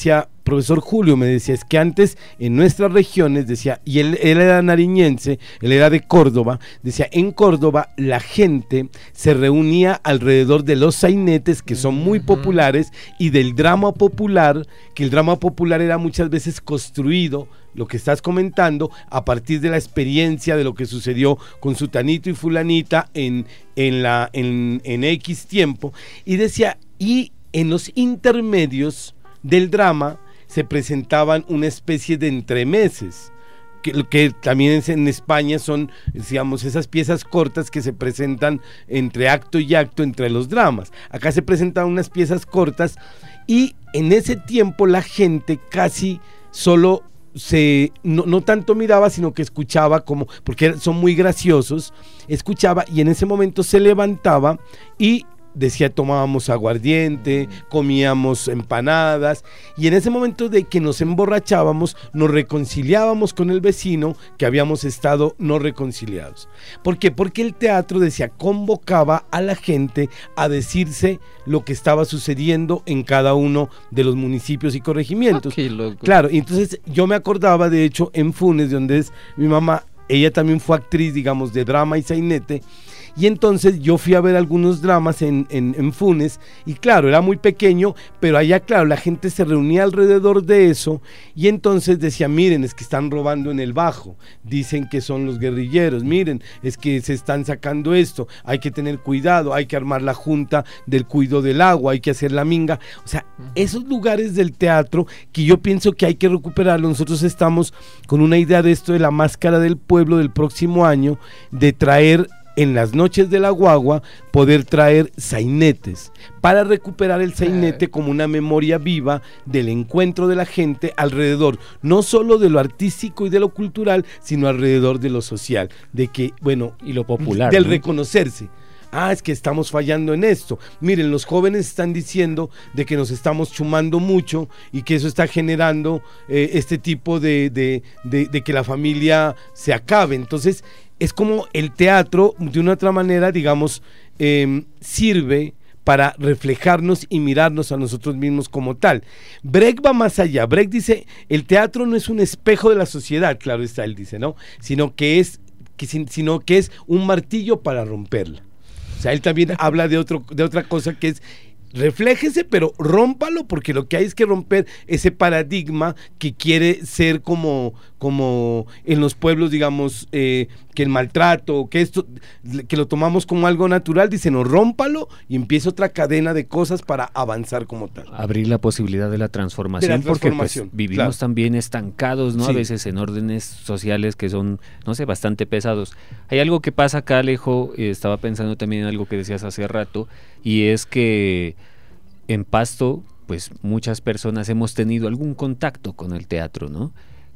profesor Julio me decía, es que antes en nuestras regiones, decía, y él, él era nariñense, él era de Córdoba, decía, en Córdoba la gente se reunía alrededor de los sainetes, que son muy uh-huh. populares, y del drama popular, que el drama popular era muchas veces construido, lo que estás comentando, a partir de la experiencia de lo que sucedió con sutanito y fulanita en, en, la, en, en X tiempo, y decía, y en los intermedios del drama se presentaban una especie de entremeses, que, que también en España son, digamos, esas piezas cortas que se presentan entre acto y acto entre los dramas. Acá se presentaban unas piezas cortas y en ese tiempo la gente casi solo se no, no tanto miraba, sino que escuchaba, como porque son muy graciosos, escuchaba y en ese momento se levantaba y decía, tomábamos aguardiente, comíamos empanadas, y en ese momento de que nos emborrachábamos, nos reconciliábamos con el vecino que habíamos estado no reconciliados. ¿Por qué? Porque el teatro, decía, convocaba a la gente a decirse lo que estaba sucediendo en cada uno de los municipios y corregimientos. Okay, loco. Claro, y entonces yo me acordaba, de hecho, en Funes, de donde es mi mamá, ella también fue actriz, digamos, de drama y sainete, y entonces yo fui a ver algunos dramas en, en, en Funes, y claro, era muy pequeño, pero allá, claro, la gente se reunía alrededor de eso, y entonces decía, miren, es que están robando en el Bajo, dicen que son los guerrilleros, miren, es que se están sacando esto, hay que tener cuidado, hay que armar la junta del cuido del agua, hay que hacer la minga, o sea, esos lugares del teatro que yo pienso que hay que recuperarlo. Nosotros estamos con una idea de esto de la Máscara del Pueblo del próximo año, de traer en las noches de la guagua, poder traer sainetes, para recuperar el sainete como una memoria viva del encuentro de la gente alrededor, no solo de lo artístico y de lo cultural, sino alrededor de lo social, de que, bueno, y lo popular, del ¿no? reconocerse. Ah, es que estamos fallando en esto. Miren, los jóvenes están diciendo de que nos estamos chumando mucho y que eso está generando eh, este tipo de, de, de, de que la familia se acabe. Entonces, es como el teatro, de una otra manera, digamos, eh, sirve para reflejarnos y mirarnos a nosotros mismos como tal. Brecht va más allá. Brecht dice, el teatro no es un espejo de la sociedad, claro está, él dice, ¿no? Sino que es, que, sino que es un martillo para romperla. O sea, él también habla de, otro, de otra cosa que es, refléjese, pero rómpalo, porque lo que hay es que romper ese paradigma que quiere ser como, como en los pueblos, digamos, eh, que el maltrato, que esto, que lo tomamos como algo natural, dice, no, rómpalo y empieza otra cadena de cosas para avanzar como tal. Abrir la posibilidad de la transformación, de la transformación, porque pues, vivimos claro. también estancados, ¿no? Sí. A veces en órdenes sociales que son, no sé, bastante pesados. Hay algo que pasa acá, Alejo, eh, estaba pensando también en algo que decías hace rato, y es que en Pasto, pues muchas personas hemos tenido algún contacto con el teatro, ¿no?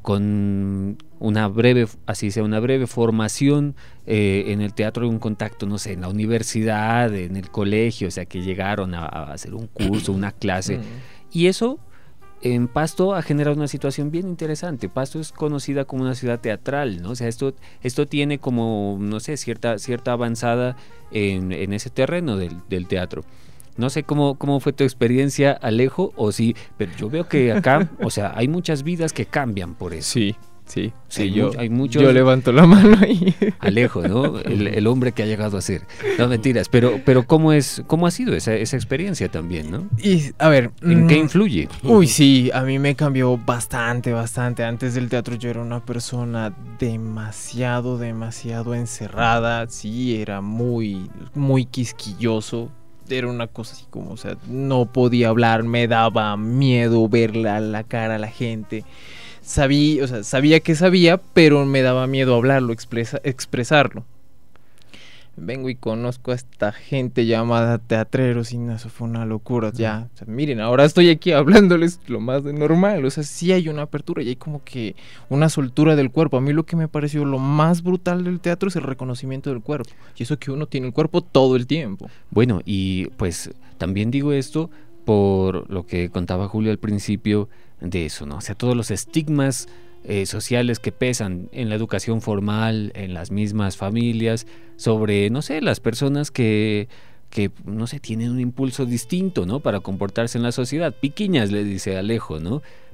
Con una breve, así sea, una breve formación eh, en el teatro, un contacto, no sé, en la universidad, en el colegio, o sea, que llegaron a, a hacer un curso, una clase, y eso en Pasto ha generado una situación bien interesante. Pasto es conocida como una ciudad teatral, ¿no? O sea, esto, esto tiene como, no sé, cierta, cierta avanzada en, en ese terreno del, del teatro. No sé cómo, cómo fue tu experiencia, Alejo, o sí, pero yo veo que acá, o sea, hay muchas vidas que cambian por eso. Sí, sí, sí, hay yo, mu- hay muchos... yo levanto la mano ahí. Alejo, ¿no? El, el hombre que ha llegado a ser. No, mentiras, pero, pero ¿cómo es, cómo ha sido esa, esa experiencia también, ¿no? Y, a ver... ¿En mm, qué influye? Uy, sí, a mí me cambió bastante, bastante. Antes del teatro yo era una persona demasiado, demasiado encerrada. Sí, era muy, muy quisquilloso. Era una cosa así como, o sea, no podía hablar, me daba miedo verla a la cara a la gente. Sabía, o sea, sabía que sabía, pero me daba miedo hablarlo, expresa, expresarlo. Vengo y conozco a esta gente llamada teatreros y eso fue una locura, ya, o sea, miren, ahora estoy aquí hablándoles lo más de normal, o sea, sí hay una apertura y hay como que una soltura del cuerpo. A mí lo que me pareció lo más brutal del teatro es el reconocimiento del cuerpo, y eso que uno tiene el cuerpo todo el tiempo. Bueno, y pues también digo esto por lo que contaba Julio al principio de eso, ¿no? O sea, todos los estigmas Eh, sociales que pesan en la educación formal, en las mismas familias, sobre, no sé, las personas que, que no sé, tienen un impulso distinto, ¿no? Para comportarse en la sociedad, piquiñas, le dice Alejo, ¿no?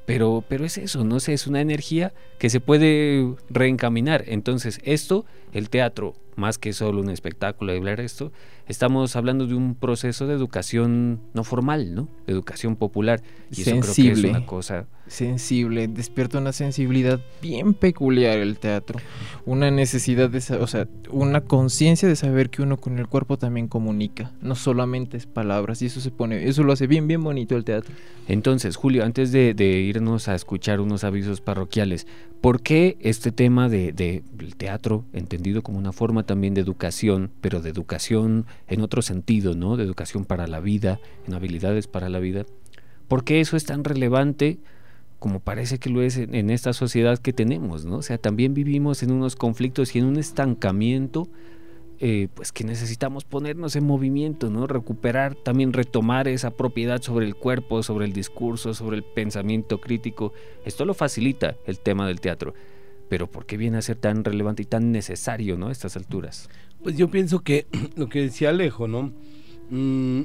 pero, pero es eso, no sé, es una energía que se puede reencaminar. Entonces esto, el teatro, más que solo un espectáculo de hablar esto, estamos hablando de un proceso de educación no formal, ¿no? De educación popular. Y sensible, eso creo que es una cosa sensible, despierta una sensibilidad bien peculiar el teatro, una necesidad de, o sea, una conciencia de saber que uno con el cuerpo también comunica, no solamente es palabras, y eso se pone, eso lo hace bien, bien bonito el teatro. Entonces, Julio, antes de, de irnos a escuchar unos avisos parroquiales, ¿por qué este tema de, de el teatro, entendido como una forma también de educación, pero de educación en otro sentido, ¿no? De educación para la vida, en habilidades para la vida? ¿Por qué eso es tan relevante como parece que lo es en, en esta sociedad que tenemos, ¿no? O sea, también vivimos en unos conflictos y en un estancamiento, eh, pues que necesitamos ponernos en movimiento, ¿no? Recuperar, también retomar esa propiedad sobre el cuerpo, sobre el discurso, sobre el pensamiento crítico. Esto lo facilita el tema del teatro, pero ¿por qué viene a ser tan relevante y tan necesario, ¿no? A estas alturas. Pues yo pienso que lo que decía Alejo, ¿no? Mm,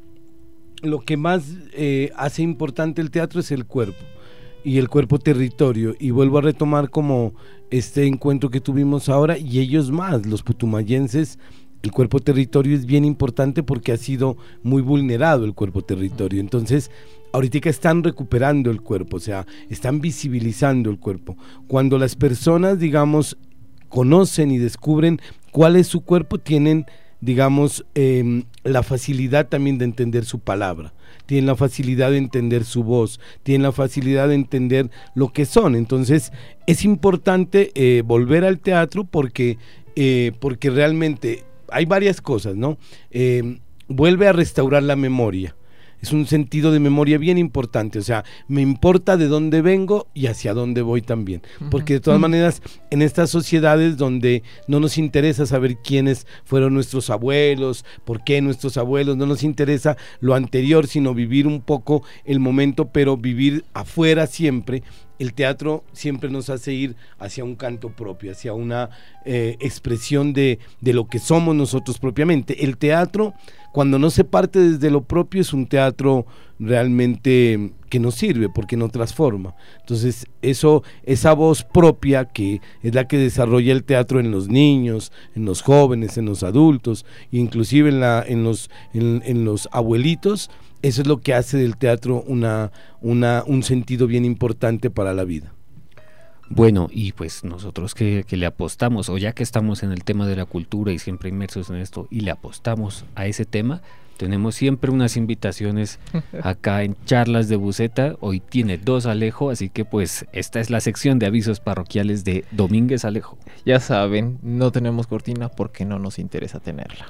lo que más eh, hace importante el teatro es el cuerpo y el cuerpo territorio, y vuelvo a retomar como este encuentro que tuvimos ahora, y ellos más, los putumayenses. El cuerpo territorio es bien importante porque ha sido muy vulnerado el cuerpo territorio. Entonces, ahorita están recuperando el cuerpo, o sea, están visibilizando el cuerpo. Cuando las personas, digamos, conocen y descubren cuál es su cuerpo, tienen, digamos, eh, la facilidad también de entender su palabra, tienen la facilidad de entender su voz, tienen la facilidad de entender lo que son. Entonces, es importante eh, volver al teatro porque, eh, porque realmente hay varias cosas, ¿no? Eh, vuelve a restaurar la memoria. Es un sentido de memoria bien importante, o sea, me importa de dónde vengo y hacia dónde voy también, porque de todas maneras, en estas sociedades donde no nos interesa saber quiénes fueron nuestros abuelos, por qué nuestros abuelos, no nos interesa lo anterior, sino vivir un poco el momento, pero vivir afuera siempre. El teatro siempre nos hace ir hacia un canto propio, hacia una eh, expresión de, de lo que somos nosotros propiamente. El teatro, cuando no se parte desde lo propio, es un teatro realmente que no sirve porque no transforma. Entonces, eso, esa voz propia que es la que desarrolla el teatro en los niños, en los jóvenes, en los adultos, inclusive en, la, en, los, en, en los abuelitos, eso es lo que hace del teatro una, una, un sentido bien importante para la vida. Bueno, y pues nosotros que, que le apostamos, o ya que estamos en el tema de la cultura y siempre inmersos en esto, y le apostamos a ese tema, tenemos siempre unas invitaciones acá en Charlas de Buceta. Hoy tiene dos Alejo, así que pues esta es la sección de avisos parroquiales de Domínguez Alejo. Ya saben, no tenemos cortina porque no nos interesa tenerla.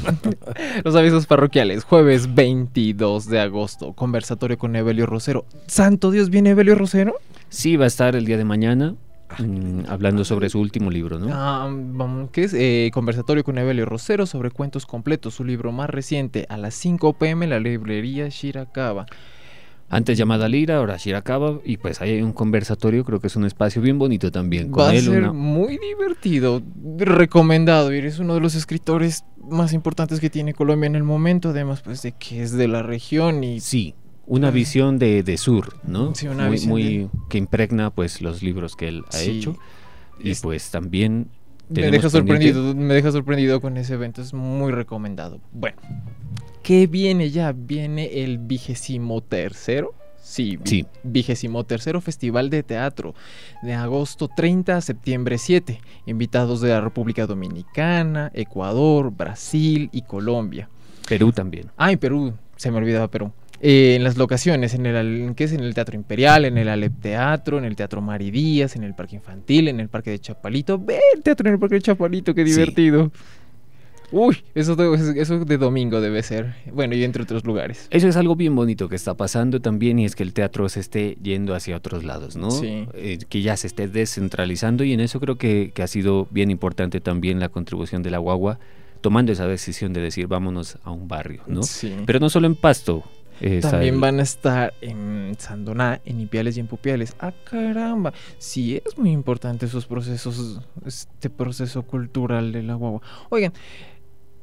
Los avisos parroquiales, jueves veintidós de agosto, conversatorio con Evelio Rosero. ¡Santo Dios, viene Evelio Rosero! Sí, va a estar el día de mañana. Mm, hablando sobre su último libro, ¿no? Ah, vamos, ¿qué es? Eh, conversatorio con Evelio Rosero sobre cuentos completos, su libro más reciente, a las cinco pe eme en la librería Shirakawa. Antes llamada Lira, ahora Shirakawa, y pues ahí hay un conversatorio, creo que es un espacio bien bonito también. Con Va él, a ser una... muy divertido, recomendado, y eres uno de los escritores más importantes que tiene Colombia en el momento, además pues de que es de la región y... Sí. Una visión de, de sur, ¿no? Sí, una muy, visión muy de... que impregna pues los libros que él ha sí. hecho, y es... pues también me deja sorprendido, pendiente... me deja sorprendido con ese evento, es muy recomendado. Bueno, ¿qué viene ya? Viene el vigésimo tercero, sí, sí. vigésimo tercero Festival de Teatro de agosto treinta a septiembre siete, invitados de la República Dominicana, Ecuador, Brasil y Colombia. Perú también. Ah, y Perú, se me olvidaba Perú. Eh, en las locaciones, en el, ¿qué es? En el Teatro Imperial, en el Alep Teatro, en el Teatro Mari Díaz, en el Parque Infantil, en el Parque de Chapalito. ¡Ve el teatro en el Parque de Chapalito! ¡Qué divertido! Sí. Uy, eso de, eso de domingo debe ser. Bueno, y entre otros lugares. Eso es algo bien bonito que está pasando también, y es que el teatro se esté yendo hacia otros lados, ¿no? Sí. Eh, que ya se esté descentralizando, y en eso creo que, que ha sido bien importante también la contribución de la Guagua, tomando esa decisión de decir vámonos a un barrio, ¿no? Sí. Pero no solo en Pasto. Eh, También el... van a estar en Sandoná, en Ipiales y en Pupiales. ¡Ah, caramba! Sí, es muy importante esos procesos, este proceso cultural de la Guagua. Oigan,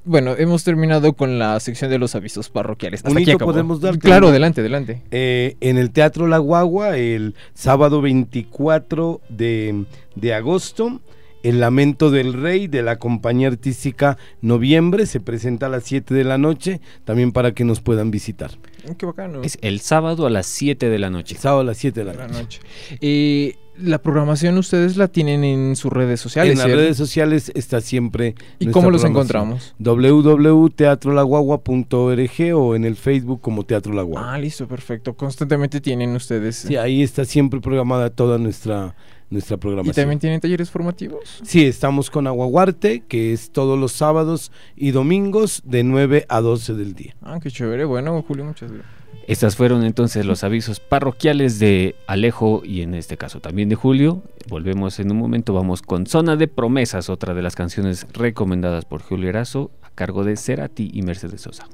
bueno, hemos terminado con la sección de los avisos parroquiales. Hasta Un aquí hito acabó. podemos dar. Claro, adelante, adelante. Eh, en el Teatro La Guagua, el sábado veinticuatro de, de agosto, El Lamento del Rey, de la compañía artística Noviembre, se presenta a las siete de la noche, también para que nos puedan visitar. Qué bacano. Es el sábado a las siete de la noche. El sábado a las siete de la La noche. noche. Eh, la programación ustedes la tienen en sus redes sociales, En las ¿cierto? redes sociales está siempre. ¿Y nuestra cómo los programación. encontramos? doble u doble u doble u punto teatro la guagua punto org o en el Facebook como Teatro La Guagua. Ah, listo, perfecto. Constantemente tienen ustedes. Sí, ahí está siempre programada toda nuestra, nuestra ¿Y programación. también tienen talleres formativos? Sí, estamos con Aguaguarte, que es todos los sábados y domingos de nueve a doce del día. Ah, qué chévere. Bueno, Julio, muchas gracias. Estas fueron entonces los avisos parroquiales de Alejo y en este caso también de Julio. Volvemos en un momento, vamos con Zona de Promesas, otra de las canciones recomendadas por Julio Erazo, a cargo de Cerati y Mercedes Sosa.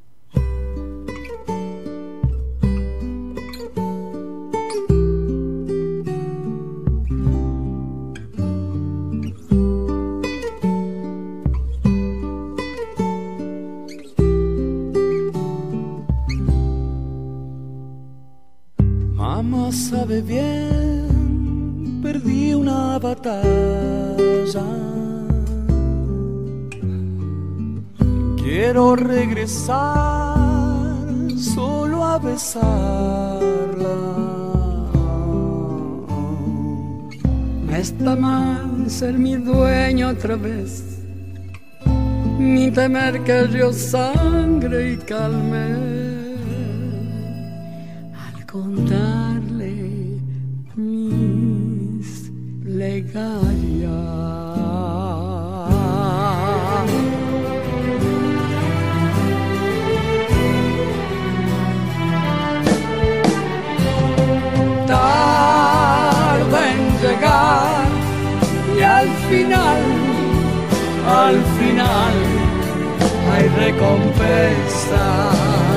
Mamá sabe bien, perdí una batalla. Quiero regresar solo a besarla. No está mal ser mi dueño otra vez, ni temer que el río sangre y calme. Contarle mis plegarias. Tarda en llegar y al final, al final hay recompensa.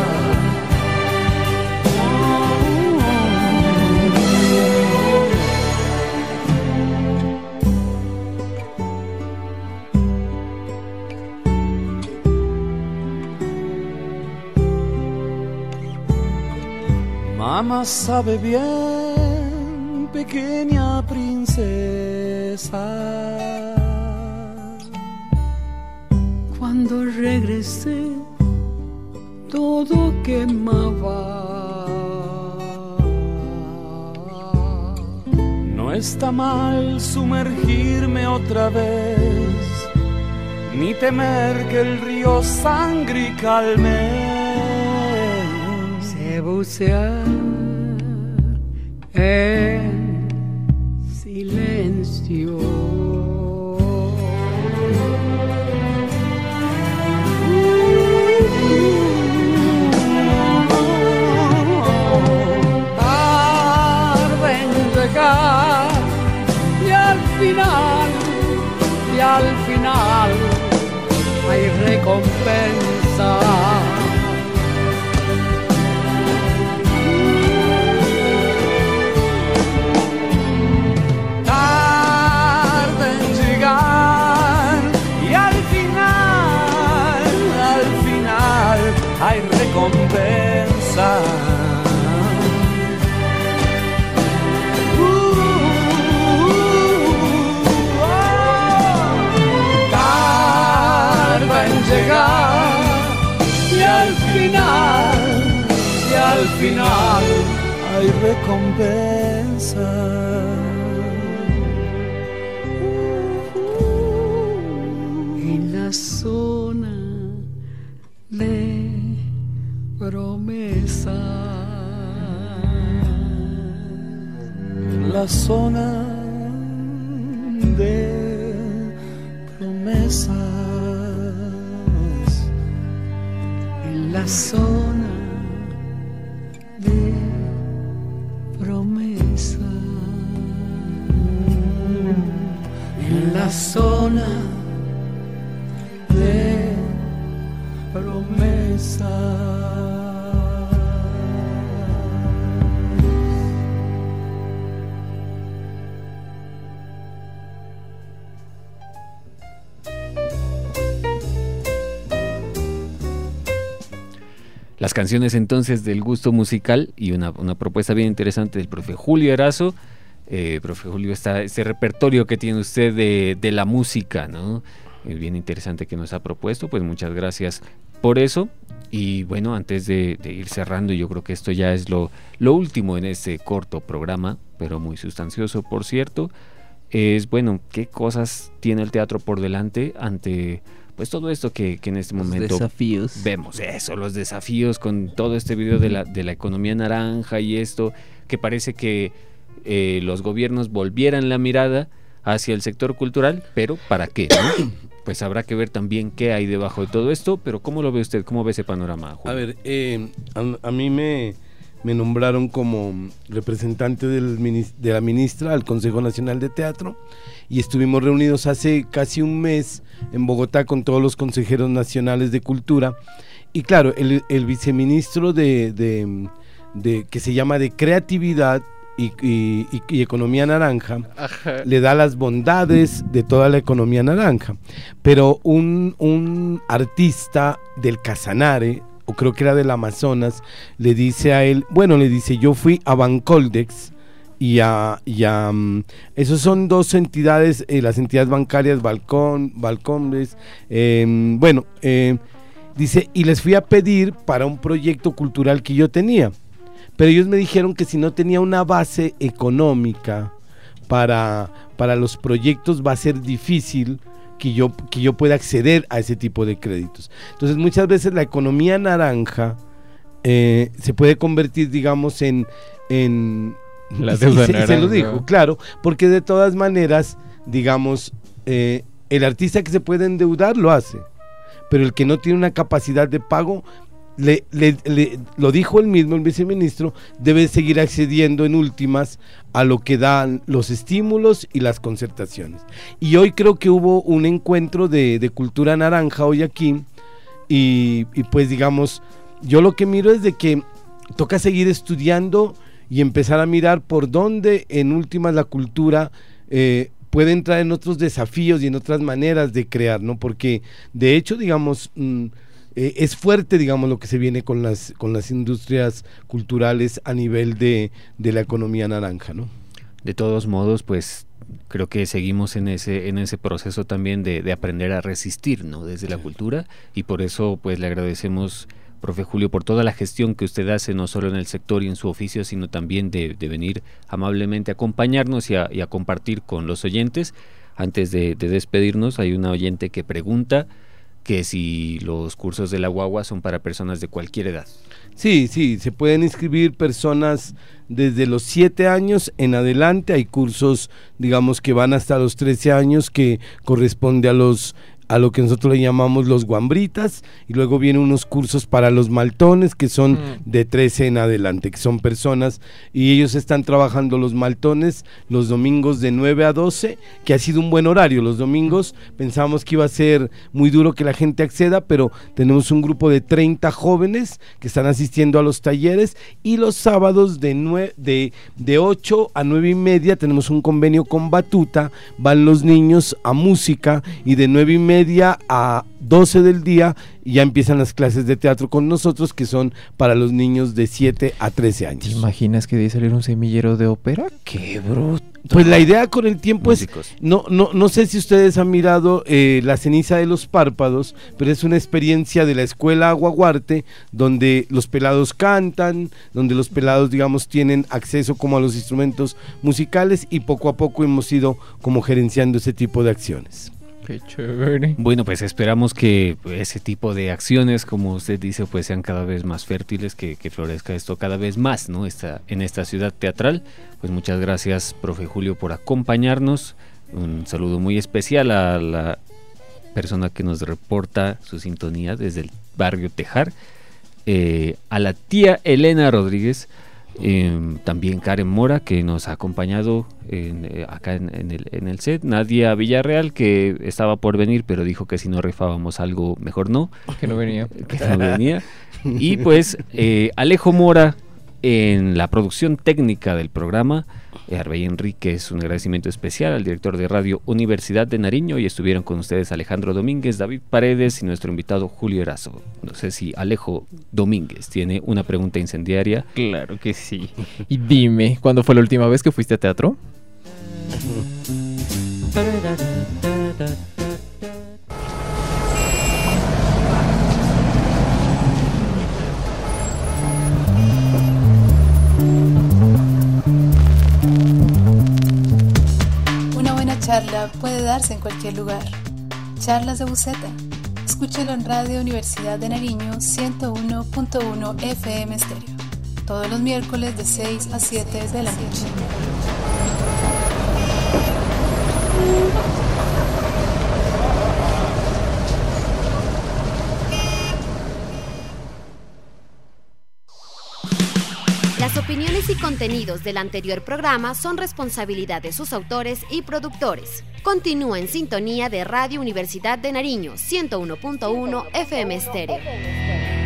Mamá sabe bien, pequeña princesa. Cuando regresé, todo quemaba. No está mal sumergirme otra vez, ni temer que el río sangre y calme. Sé bucear en silencio. Tarde en llegar y al final, y al final hay recompensa. Hay recompensa. Uh, uh, oh. Tarda en llegar y al final, y al final hay recompensa. Uh, uh, en la zona de promesa, la zona de promesas, en la zona de promesas, en la zona de promesas. las canciones entonces del gusto musical y una, una propuesta bien interesante del profe Julio Erazo. Eh, profe Julio, está este repertorio que tiene usted de, de la música, ¿no? Es bien interesante que nos ha propuesto, pues muchas gracias por eso. Y bueno, antes de, de ir cerrando, yo creo que esto ya es lo, lo último en este corto programa, pero muy sustancioso, por cierto, es, bueno, ¿qué cosas tiene el teatro por delante ante, pues, todo esto que, que en este los momento desafíos. Vemos? Eso, los desafíos con todo este video de la, de la economía naranja y esto, que parece que eh, los gobiernos volvieran la mirada hacia el sector cultural, pero ¿para qué, no? Pues habrá que ver también qué hay debajo de todo esto, pero ¿cómo lo ve usted? ¿Cómo ve ese panorama, Julio? A ver, eh, a, a mí me, me nombraron como representante del, de la ministra al Consejo Nacional de Teatro y estuvimos reunidos hace casi un mes en Bogotá con todos los consejeros nacionales de cultura y claro, el, el viceministro de, de, de que se llama de creatividad Y, y, y, y economía naranja. Ajá. Le da las bondades de toda la economía naranja, pero un, un artista del Casanare, o creo que era del Amazonas, le dice a él, bueno, le dice, yo fui a Bancoldex y a, y a um, esos son dos entidades, eh, las entidades bancarias, Balcón, Balcondes, eh, bueno, eh, dice, y les fui a pedir para un proyecto cultural que yo tenía. Pero ellos me dijeron que si no tenía una base económica para, para los proyectos va a ser difícil que yo, que yo pueda acceder a ese tipo de créditos. Entonces muchas veces la economía naranja eh, se puede convertir, digamos, en... en la deuda se, naranja. Se lo dijo, claro, porque de todas maneras, digamos, eh, el artista que se puede endeudar lo hace, pero el que no tiene una capacidad de pago... Le, le, le, lo dijo él mismo, el viceministro, debe seguir accediendo en últimas a lo que dan los estímulos y las concertaciones. Y hoy creo que hubo un encuentro de, de cultura naranja hoy aquí y, y pues digamos, yo lo que miro es de que toca seguir estudiando y empezar a mirar por dónde en últimas la cultura eh, puede entrar en otros desafíos y en otras maneras de crear, ¿no? Porque de hecho, digamos... Mmm, Eh, es fuerte, digamos, lo que se viene con las con las industrias culturales a nivel de, de la economía naranja, ¿no? De todos modos, pues creo que seguimos en ese en ese proceso también de, de aprender a resistir, ¿no? Desde la cultura, y por eso pues le agradecemos, profe Julio, por toda la gestión que usted hace, no solo en el sector y en su oficio, sino también de, de venir amablemente a acompañarnos y a, y a compartir con los oyentes. Antes de, de despedirnos, hay una oyente que pregunta que si los cursos de la guagua son para personas de cualquier edad. Sí, sí, se pueden inscribir personas desde los siete años en adelante. Hay cursos, digamos, que van hasta los trece años, que corresponde a los a lo que nosotros le llamamos los guambritas, y luego vienen unos cursos para los maltones que son mm. de trece en adelante, que son personas, y ellos están trabajando los maltones los domingos de nueve a doce, que ha sido un buen horario. Los domingos pensábamos que iba a ser muy duro que la gente acceda, pero tenemos un grupo de treinta jóvenes que están asistiendo a los talleres, y los sábados de, nueve, de, de ocho a nueve y media tenemos un convenio con Batuta, van los niños a música, y de nueve y media a doce del día ya empiezan las clases de teatro con nosotros, que son para los niños de siete a trece años. ¿Te imaginas que de ahí salir un semillero de ópera? ¡Qué bruto! Pues la idea con el tiempo Músicos. es, no, no, no sé si ustedes han mirado eh, La ceniza de los párpados, pero es una experiencia de la escuela Aguaguarte, donde los pelados cantan, donde los pelados, digamos, tienen acceso como a los instrumentos musicales, y poco a poco hemos ido como gerenciando ese tipo de acciones. Qué chévere. Bueno, pues esperamos que ese tipo de acciones, como usted dice, pues sean cada vez más fértiles, que, que florezca esto cada vez más, ¿no? Esta, en esta ciudad teatral. Pues muchas gracias, profe Julio, por acompañarnos. Un saludo muy especial a la persona que nos reporta su sintonía desde el barrio Tejar, eh, a la tía Elena Rodríguez, Eh, también Karen Mora, que nos ha acompañado en, eh, acá en, en, el, en el set, Nadia Villarreal, que estaba por venir, pero dijo que si no rifábamos algo, mejor no, que no venía, que no venía. Y pues eh, Alejo Mora, En la producción técnica del programa, Arbey Enríquez, un agradecimiento especial al director de Radio Universidad de Nariño, y estuvieron con ustedes Alejandro Domínguez, David Paredes y nuestro invitado Julio Erazo. No sé si Alejo Domínguez tiene una pregunta incendiaria. Claro que sí. Y dime, ¿cuándo fue la última vez que fuiste a teatro? Una buena charla puede darse en cualquier lugar. Charlas de Buceta. Escúchalo en Radio Universidad de Nariño ciento uno punto uno F M Estéreo. Todos los miércoles de seis a siete de la noche. Las opiniones y contenidos del anterior programa son responsabilidad de sus autores y productores. Continúa en sintonía de Radio Universidad de Nariño ciento uno punto uno F M Estéreo.